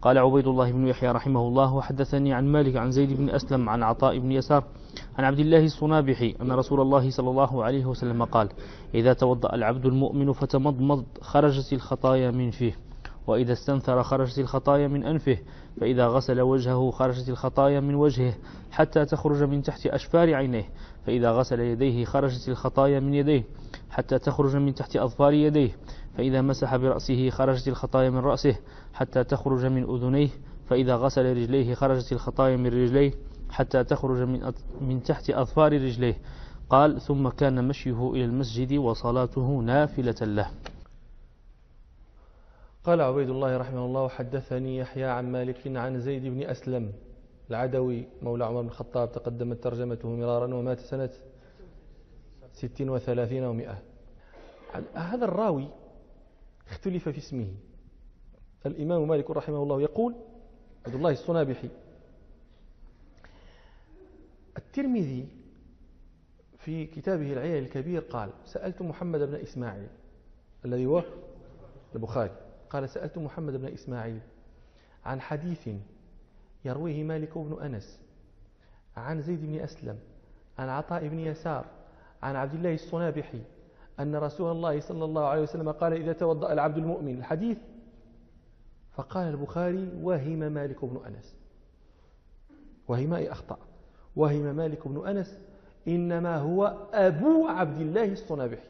قال عبيد الله بن يحيى رحمه الله: وحدثني عن مالك عن زيد بن أسلم عن عطاء بن يسار عن عبد الله الصنابحي أن رسول الله صلى الله عليه وسلم قال: إذا توضأ العبد المؤمن فتمضمض خرجت الخطايا من فيه، وإذا استنثر خرجت الخطايا من أنفه، فإذا غسل وجهه خرجت الخطايا من وجهه حتى تخرج من تحت أشفار عينيه، فإذا غسل يديه خرجت الخطايا من يديه حتى تخرج من تحت أظفار يديه، فإذا مسح برأسه خرجت الخطايا من رأسه حتى تخرج من أذنيه، فإذا غسل رجليه خرجت الخطايا من رجليه حتى تخرج من تحت أظفار رجليه. قال: ثم كان مشيه إلى المسجد وصلاته نافلة له. قال عبيد الله رحمه الله: حدثني يحيى عن مالك عن زيد بن أسلم العدوي مولى عمر بن الخطاب، تقدمت ترجمته مرارا، ومات سنة 36 و100. هذا الراوي اختلف في اسمه. الإمام مالك رحمه الله يقول عبد الله الصنابحي. الترمذي في كتابه العلل الكبير قال: سألت محمد بن إسماعيل الذي هو البخاري، قال: سألت محمد بن إسماعيل عن حديث يرويه مالك بن أنس عن زيد بن أسلم عن عطاء بن يسار عن عبد الله الصنابحي أن رسول الله صلى الله عليه وسلم قال: إذا توضأ العبد المؤمن. الحديث، فقال البخاري: وهم مالك بن أنس. وهم أي أخطأ. وهم مالك بن أنس، إنما هو أبو عبد الله الصنابحي.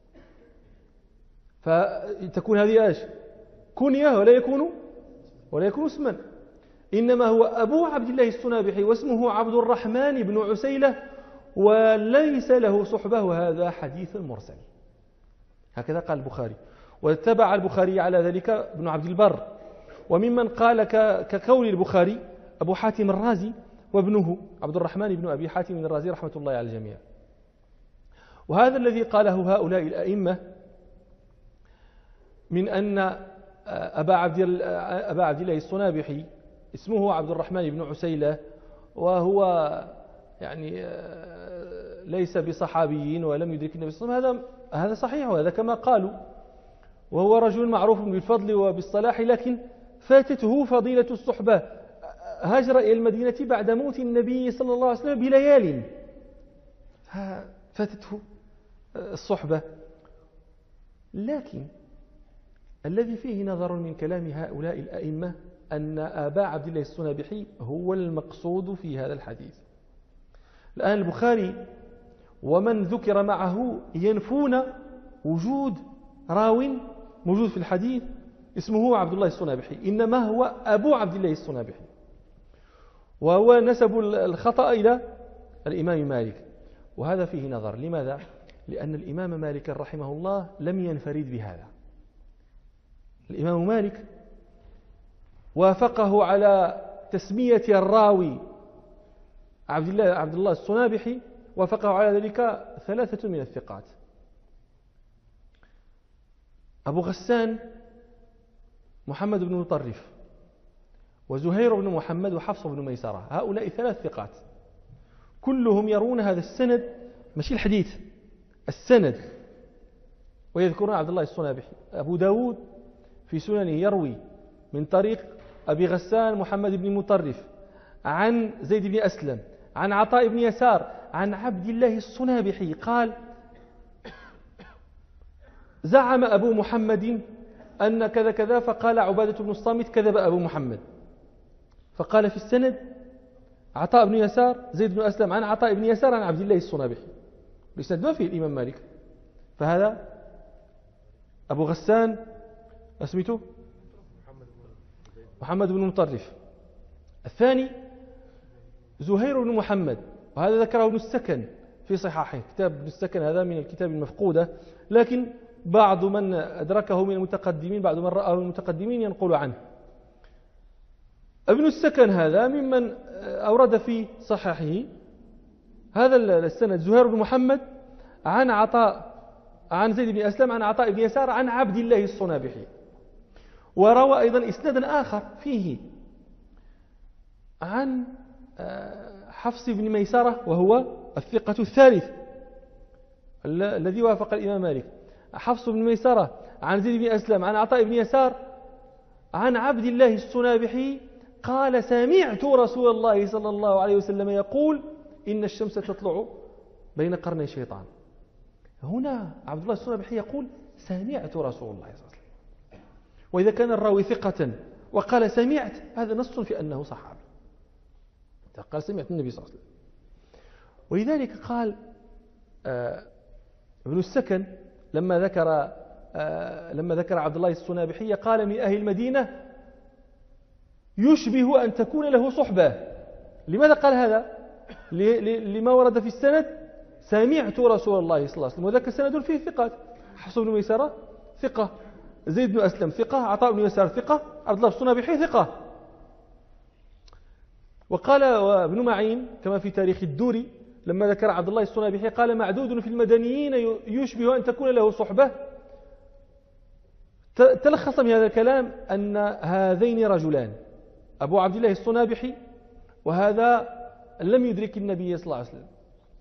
فتكون هذه ايش؟ كنية ولا يكون اسما. إنما هو أبو عبد الله الصنابحي، واسمه عبد الرحمن بن عسيلة، وليس له صحبة، وهذا حديث مرسل. هكذا قال البخاري. واتبع البخاري على ذلك ابن عبد البر، وممن قال كقول البخاري أبو حاتم الرازي وابنه عبد الرحمن بن أبي حاتم الرازي رحمة الله على الجميع. وهذا الذي قاله هؤلاء الأئمة من أن أبا عبد الله الصنابحي اسمه عبد الرحمن بن عسيلة، وهو يعني ليس بصحابي ولم يدرك النبي صلى الله عليه وسلم، هذا صحيح، وهذا كما قالوا، وهو رجل معروف بالفضل وبالصلاح، لكن فاتته فضيلة الصحبة. هاجر إلى المدينة بعد موت النبي صلى الله عليه وسلم بليال، فاتته الصحبة. لكن الذي فيه نظر من كلام هؤلاء الأئمة أن أبا عبد الله الصنابحي هو المقصود في هذا الحديث. الآن البخاري ومن ذكر معه ينفون وجود راو موجود في الحديث اسمه عبد الله الصنابحي، إنما هو أبو عبد الله الصنابحي، وهو نسب الخطأ إلى الإمام مالك. وهذا فيه نظر. لماذا؟ لأن الإمام مالك رحمه الله لم ينفرد بهذا. الإمام مالك وافقه على تسمية الراوي عبد الله الصنابحي، وافقه على ذلك 3 من الثقات: أبو غسان محمد بن مطرف، وزهير بن محمد، وحفص بن ميسرة. هؤلاء 3 ثقات، كلهم يرون هذا السند، ماشي الحديث، السند، ويذكرون عبد الله الصنابحي. أبو داود في سننه يروي من طريق أبي غسان محمد بن مطرف عن زيد بن أسلم عن عطاء بن يسار عن عبد الله الصنابحي قال: زعم أبو محمد أن كذا كذا، فقال عبادة بن الصامت: كذب أبو محمد. فقال في السند عطاء بن يسار زيد بن أسلم عن عطاء بن يسار عن عبد الله الصنابحي. الإسناد ما فيه الإمام مالك. فهذا أبو غسان اسمته محمد بن مطرف. الثاني زهير بن محمد، وهذا ذكره ابن السكن في صحاحه. كتاب ابن السكن هذا من الكتاب المفقودة، لكن بعض من أدركه من المتقدمين، بعض من رآه من المتقدمين ينقل عنه. ابن السكن هذا ممن أورد في صحاحه هذا السند: زهير بن محمد عن عطاء عن زيد بن أسلم عن عطاء بن يسار عن عبد الله الصنابحي. وروى أيضا إسنادا آخر فيه عن حفص بن ميسرة، وهو الثقة الثالث الذي وافق الإمام مالك. حفص بن ميسرة عن زيد بن أسلم عن عطاء بن يسار عن عبد الله السنابحي قال سمعت رسول الله صلى الله عليه وسلم يقول إن الشمس تطلع بين قرني الشيطان. هنا عبد الله السنابحي يقول سمعت رسول الله صلى الله عليه وسلم، وإذا كان الراوي ثقة وقال سمعت هذا نص في أنه صحابي، قال سمعت النبي صلى الله عليه وسلم. ولذلك قال ابن السكن لما ذكر عبد الله السنابحي قال من أهل المدينة يشبه أن تكون له صحبة. لماذا قال هذا؟ لما ورد في السند سمعت رسول الله صلى الله عليه وسلم، وذاك السند فيه ثقات، حفص بن ميسرة ثقة، زيد بن أسلم ثقة، عطاء بن يسار ثقة، عبد الله السنابحي ثقة. وقال ابن معين كما في تاريخ الدوري لما ذكر عبد الله السنابحي قال معدود في المدنيين يشبه أن تكون له صحبة. تلخص من هذا الكلام أن هذين رجلان، أبو عبد الله السنابحي وهذا لم يدرك النبي صلى الله عليه وسلم،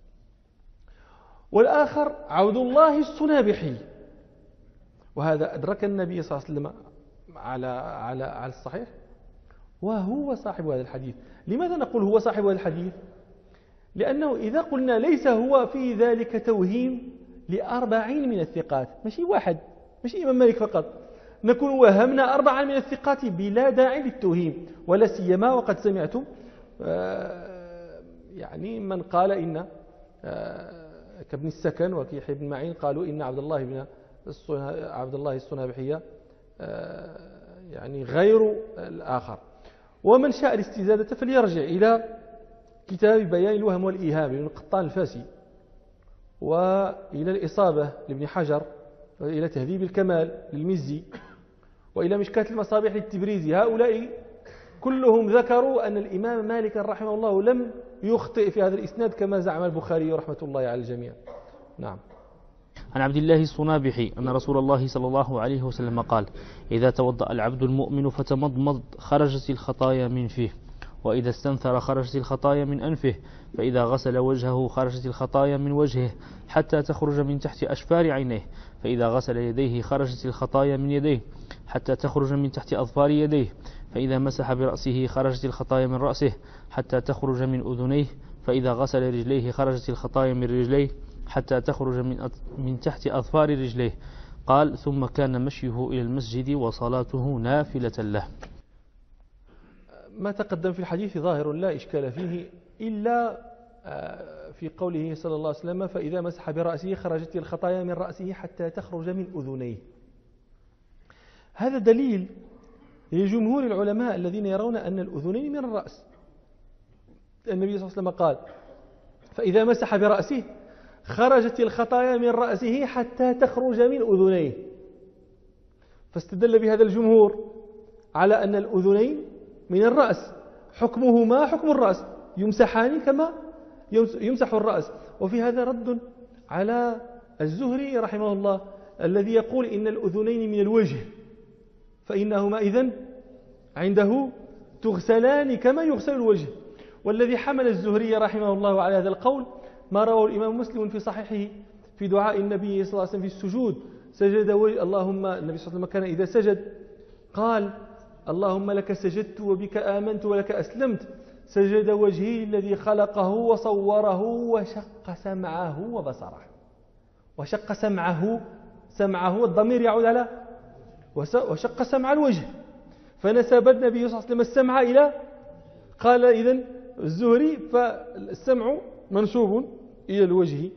والآخر عبد الله السنابحي وهذا أدرك النبي صلى الله عليه وسلم على الصحيح، وهو صاحب هذا الحديث. لماذا نقول هو صاحب هذا الحديث؟ لأنه إذا قلنا ليس هو في ذلك توهيم ل40 من الثقات، ماشي واحد، ماشي إمام مالك فقط، نكون وهمنا 4 من الثقات بلا داعي للتوهيم، ولا سيما وقد سمعتم يعني من قال إن كابن السكن وكيحيى بن معين قالوا إن عبد الله السنابحي يعني غير الآخر. ومن شاء الاستزادة فليرجع إلى كتاب بيان الوهم والإيهام لابن قطان الفاسي، وإلى الإصابة لابن حجر، وإلى تهذيب الكمال للمزي، وإلى مشكاة المصابيح للتبريزي. هؤلاء كلهم ذكروا أن الإمام مالك رحمه الله لم يخطئ في هذا الإسناد كما زعم البخاري رحمة الله على الجميع. نعم. عن عبد الله الصنابحي أن رسول الله صلى الله عليه وسلم قال إذا توضأ العبد المؤمن فتمضمض خرجت الخطايا من فيه، وإذا استنثر خرجت الخطايا من أنفه، فإذا غسل وجهه خرجت الخطايا من وجهه حتى تخرج من تحت أشفار عينيه، فإذا غسل يديه خرجت الخطايا من يديه حتى تخرج من تحت أظفار يديه، فإذا مسح برأسه خرجت الخطايا من رأسه حتى تخرج من أذنيه، فإذا غسل رجليه خرجت الخطايا من رجليه حتى تخرج من تحت أظفار رجليه. قال ثم كان مشيه إلى المسجد وصلاته نافلة له. ما تقدم في الحديث ظاهر لا إشكال فيه إلا في قوله صلى الله عليه وسلم فإذا مسح برأسه خرجت الخطايا من رأسه حتى تخرج من أذنيه. هذا دليل لجمهور العلماء الذين يرون أن الأذنين من الرأس. النبي صلى الله عليه وسلم قال فإذا مسح برأسه خرجت الخطايا من رأسه حتى تخرج من أذنيه، فاستدل بهذا الجمهور على أن الأذنين من الرأس، حكمهما حكم الرأس، يمسحان كما يمسح الرأس. وفي هذا رد على الزهري رحمه الله الذي يقول إن الأذنين من الوجه، فإنهما إذن عنده تغسلان كما يغسل الوجه. والذي حمل الزهري رحمه الله على هذا القول ما رواه الإمام مسلم في صحيحه في دعاء النبي صلى الله عليه وسلم في السجود، سجد اللهم، النبي صلى الله عليه وسلم كان إذا سجد قال اللهم لك سجدت وبك آمنت ولك أسلمت، سجد وجهي الذي خلقه وصوره وشق سمعه وبصره. وشق سمعه الضمير يعود على وشق سمع الوجه، فنسب النبي صلى الله عليه وسلم السمع إلى، قال إذن الزهري فالسمع منسوب إلى الوجه.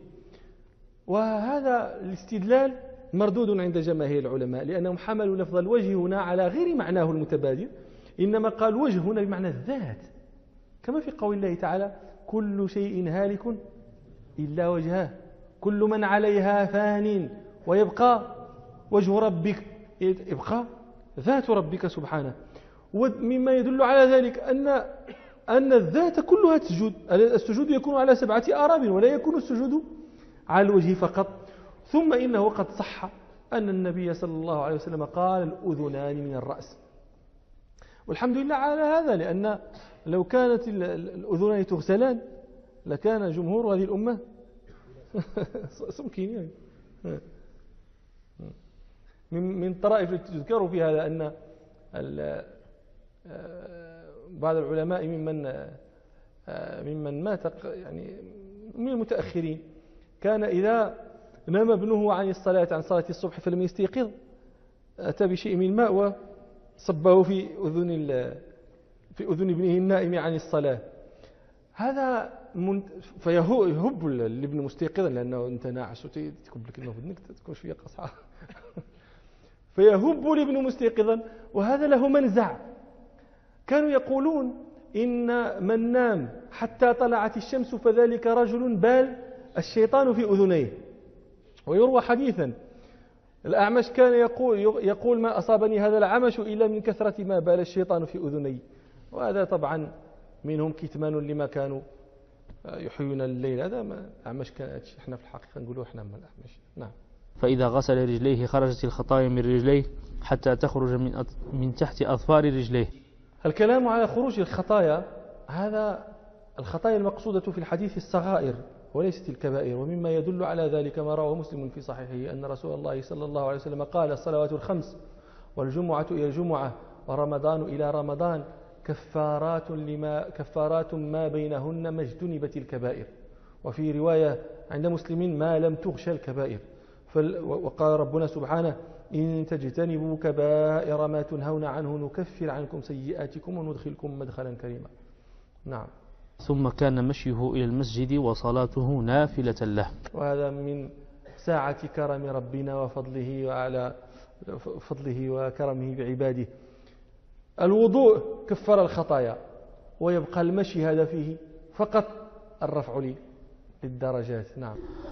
وهذا الاستدلال مردود عند جماهير العلماء لأنهم حملوا لفظ الوجه هنا على غير معناه المتبادل، إنما قال وجه هنا بمعنى الذات، كما في قول الله تعالى كل شيء هالك إلا وجهه كل من عليها فان ويبقى وجه ربك، يبقى ذات ربك سبحانه. ومما يدل على ذلك أن الذات كلها تسجد، السجود يكون على 7 آراب ولا يكون السجود على الوجه فقط. ثم إنه قد صح أن النبي صلى الله عليه وسلم قال الأذنان من الرأس، والحمد لله على هذا، لأن لو كانت الأذنان تغسلان لكان جمهور هذه الأمة سمكين. من طرائف التي تذكر في هذا أن بعض العلماء ممن مات يعني من المتأخرين كان إذا نام ابنه عن صلاة الصبح فلم يستيقظ أتى بشيء من الماء وصبه في أذن ابنه النائم عن الصلاة. هذا فيهب الابن مستيقظا لأنه أنت ناعس وتكب لك إنه بدنك تكون شوية قصعة فيهب الابن مستيقظا، وهذا له منزع. كانوا يقولون إن من نام حتى طلعت الشمس فذلك رجل بال الشيطان في أذنيه. ويروى حديثا الأعمش كان يقول ما أصابني هذا العمش إلا من كثرة ما بال الشيطان في أذني. وهذا طبعا منهم كتمان لما كانوا يحيون الليل. هذا ما الأعمش كان، احنا في الحقيقة نقولوا احنا من الأعمش. نعم. فإذا غسل رجليه خرجت الخطايا من رجليه حتى تخرج من تحت أظفار رجليه. الكلام على خروج الخطايا، هذا الخطايا المقصودة في الحديث الصغائر وليست الكبائر. ومما يدل على ذلك ما رواه مسلم في صحيحه أن رسول الله صلى الله عليه وسلم قال: الصلوات الخمس والجمعة إلى الجمعة ورمضان إلى رمضان كفارات ما بينهن ما اجتنبت الكبائر. وفي رواية عند مسلم ما لم تغشى الكبائر. وقال ربنا سبحانه: إن تجتنبوا كبائر ما تنهون عنه نكفر عنكم سيئاتكم وندخلكم مدخلا كريما. نعم. ثم كان مشيه إلى المسجد وصلاته نافلة له. وهذا من ساعة كرم ربنا وفضله وعلى فضله وكرمه بعباده. الوضوء كفر الخطايا، ويبقى المشي هذا فيه فقط الرفع للدرجات. نعم.